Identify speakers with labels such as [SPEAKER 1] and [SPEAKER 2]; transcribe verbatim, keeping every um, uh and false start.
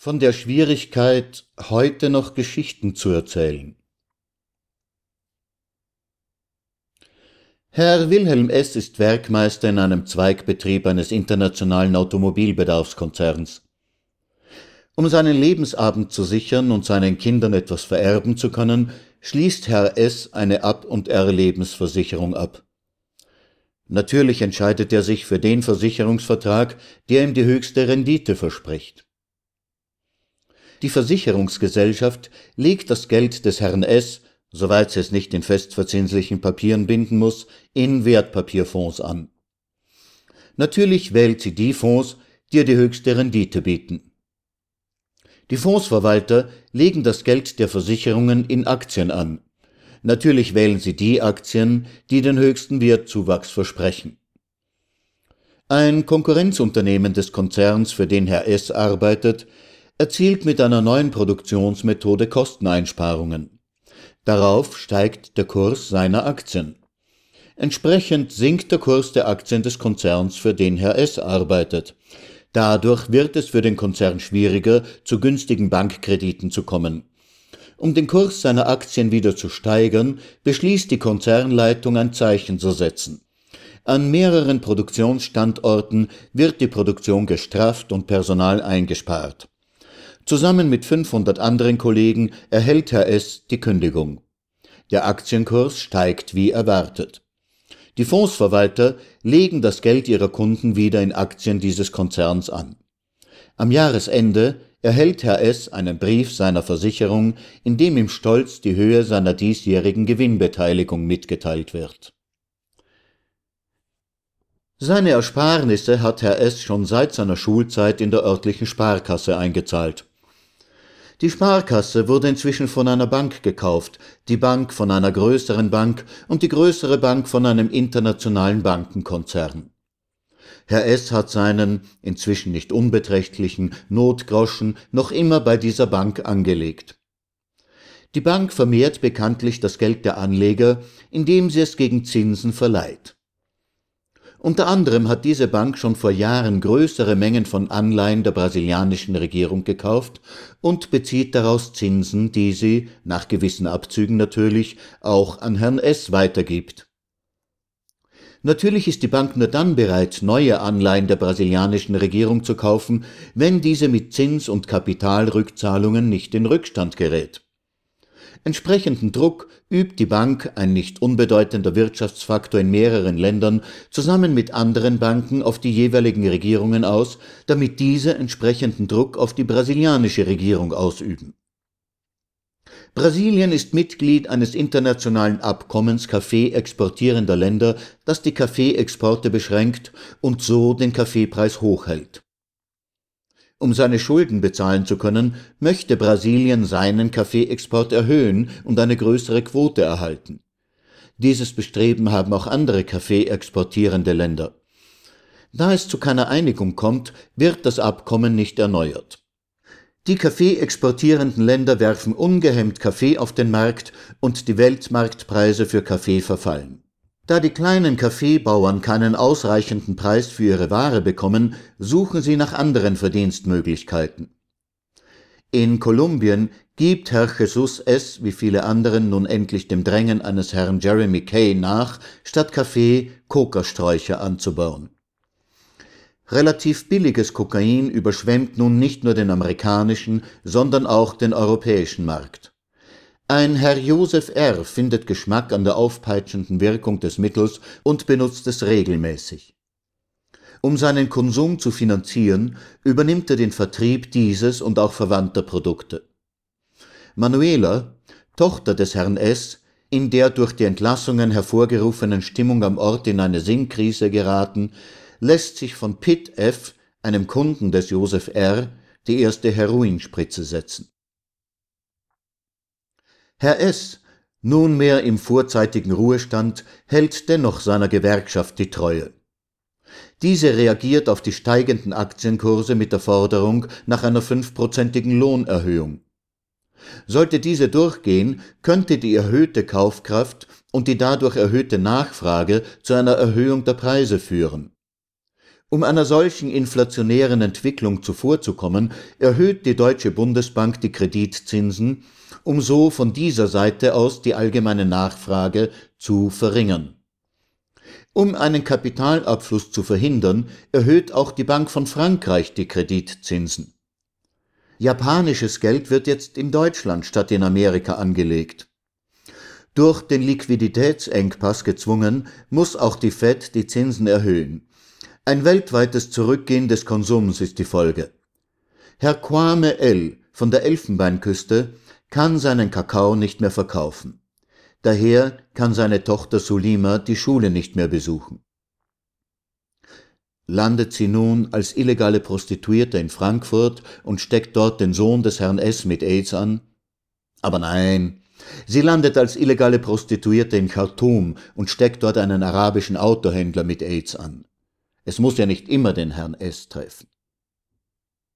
[SPEAKER 1] Von der Schwierigkeit, heute noch Geschichten zu erzählen. Herr Wilhelm S. ist Werkmeister in einem Zweigbetrieb eines internationalen Automobilbedarfskonzerns. Um seinen Lebensabend zu sichern und seinen Kindern etwas vererben zu können, schließt Herr S. eine Ab- und Er-Lebensversicherung ab. Natürlich entscheidet er sich für den Versicherungsvertrag, der ihm die höchste Rendite verspricht. Die Versicherungsgesellschaft legt das Geld des Herrn S., soweit sie es nicht in festverzinslichen Papieren binden muss, in Wertpapierfonds an. Natürlich wählt sie die Fonds, die ihr die höchste Rendite bieten. Die Fondsverwalter legen das Geld der Versicherungen in Aktien an. Natürlich wählen sie die Aktien, die den höchsten Wertzuwachs versprechen. Ein Konkurrenzunternehmen des Konzerns, für den Herr S. arbeitet, erzielt mit einer neuen Produktionsmethode Kosteneinsparungen. Darauf steigt der Kurs seiner Aktien. Entsprechend sinkt der Kurs der Aktien des Konzerns, für den Herr S. arbeitet. Dadurch wird es für den Konzern schwieriger, zu günstigen Bankkrediten zu kommen. Um den Kurs seiner Aktien wieder zu steigern, beschließt die Konzernleitung, ein Zeichen zu setzen. An mehreren Produktionsstandorten wird die Produktion gestrafft und Personal eingespart. Zusammen mit fünfhundert anderen Kollegen erhält Herr S. die Kündigung. Der Aktienkurs steigt wie erwartet. Die Fondsverwalter legen das Geld ihrer Kunden wieder in Aktien dieses Konzerns an. Am Jahresende erhält Herr S. einen Brief seiner Versicherung, in dem ihm stolz die Höhe seiner diesjährigen Gewinnbeteiligung mitgeteilt wird. Seine Ersparnisse hat Herr S. schon seit seiner Schulzeit in der örtlichen Sparkasse eingezahlt. Die Sparkasse wurde inzwischen von einer Bank gekauft, die Bank von einer größeren Bank und die größere Bank von einem internationalen Bankenkonzern. Herr S. hat seinen, inzwischen nicht unbeträchtlichen, Notgroschen noch immer bei dieser Bank angelegt. Die Bank vermehrt bekanntlich das Geld der Anleger, indem sie es gegen Zinsen verleiht. Unter anderem hat diese Bank schon vor Jahren größere Mengen von Anleihen der brasilianischen Regierung gekauft und bezieht daraus Zinsen, die sie, nach gewissen Abzügen natürlich, auch an Herrn S. weitergibt. Natürlich ist die Bank nur dann bereit, neue Anleihen der brasilianischen Regierung zu kaufen, wenn diese mit Zins- und Kapitalrückzahlungen nicht in Rückstand gerät. Entsprechenden Druck übt die Bank, ein nicht unbedeutender Wirtschaftsfaktor in mehreren Ländern, zusammen mit anderen Banken auf die jeweiligen Regierungen aus, damit diese entsprechenden Druck auf die brasilianische Regierung ausüben. Brasilien ist Mitglied eines internationalen Abkommens Kaffee exportierender Länder, das die Kaffeeexporte beschränkt und so den Kaffeepreis hochhält. Um seine Schulden bezahlen zu können, möchte Brasilien seinen Kaffeeexport erhöhen und eine größere Quote erhalten. Dieses Bestreben haben auch andere Kaffee-exportierende Länder. Da es zu keiner Einigung kommt, wird das Abkommen nicht erneuert. Die Kaffee-exportierenden Länder werfen ungehemmt Kaffee auf den Markt und die Weltmarktpreise für Kaffee verfallen. Da die kleinen Kaffeebauern keinen ausreichenden Preis für ihre Ware bekommen, suchen sie nach anderen Verdienstmöglichkeiten. In Kolumbien gibt Herr Jesus S., wie viele anderen, nun endlich dem Drängen eines Herrn Jeremy Kay nach, statt Kaffee Kokasträucher anzubauen. Relativ billiges Kokain überschwemmt nun nicht nur den amerikanischen, sondern auch den europäischen Markt. Ein Herr Joseph R. findet Geschmack an der aufpeitschenden Wirkung des Mittels und benutzt es regelmäßig. Um seinen Konsum zu finanzieren, übernimmt er den Vertrieb dieses und auch verwandter Produkte. Manuela, Tochter des Herrn S., in der durch die Entlassungen hervorgerufenen Stimmung am Ort in eine Sinnkrise geraten, lässt sich von Pitt F., einem Kunden des Joseph R., die erste Heroinspritze setzen. Herr S., nunmehr im vorzeitigen Ruhestand, hält dennoch seiner Gewerkschaft die Treue. Diese reagiert auf die steigenden Aktienkurse mit der Forderung nach einer fünfprozentigen Lohnerhöhung. Sollte diese durchgehen, könnte die erhöhte Kaufkraft und die dadurch erhöhte Nachfrage zu einer Erhöhung der Preise führen. Um einer solchen inflationären Entwicklung zuvorzukommen, erhöht die Deutsche Bundesbank die Kreditzinsen, um so von dieser Seite aus die allgemeine Nachfrage zu verringern. Um einen Kapitalabfluss zu verhindern, erhöht auch die Bank von Frankreich die Kreditzinsen. Japanisches Geld wird jetzt in Deutschland statt in Amerika angelegt. Durch den Liquiditätsengpass gezwungen, muss auch die Fed die Zinsen erhöhen. Ein weltweites Zurückgehen des Konsums ist die Folge. Herr Kwame L. von der Elfenbeinküste kann seinen Kakao nicht mehr verkaufen. Daher kann seine Tochter Sulima die Schule nicht mehr besuchen. Landet sie nun als illegale Prostituierte in Frankfurt und steckt dort den Sohn des Herrn S. mit AIDS an? Aber nein, sie landet als illegale Prostituierte in Khartoum und steckt dort einen arabischen Autohändler mit AIDS an. Es muss ja nicht immer den Herrn S. treffen.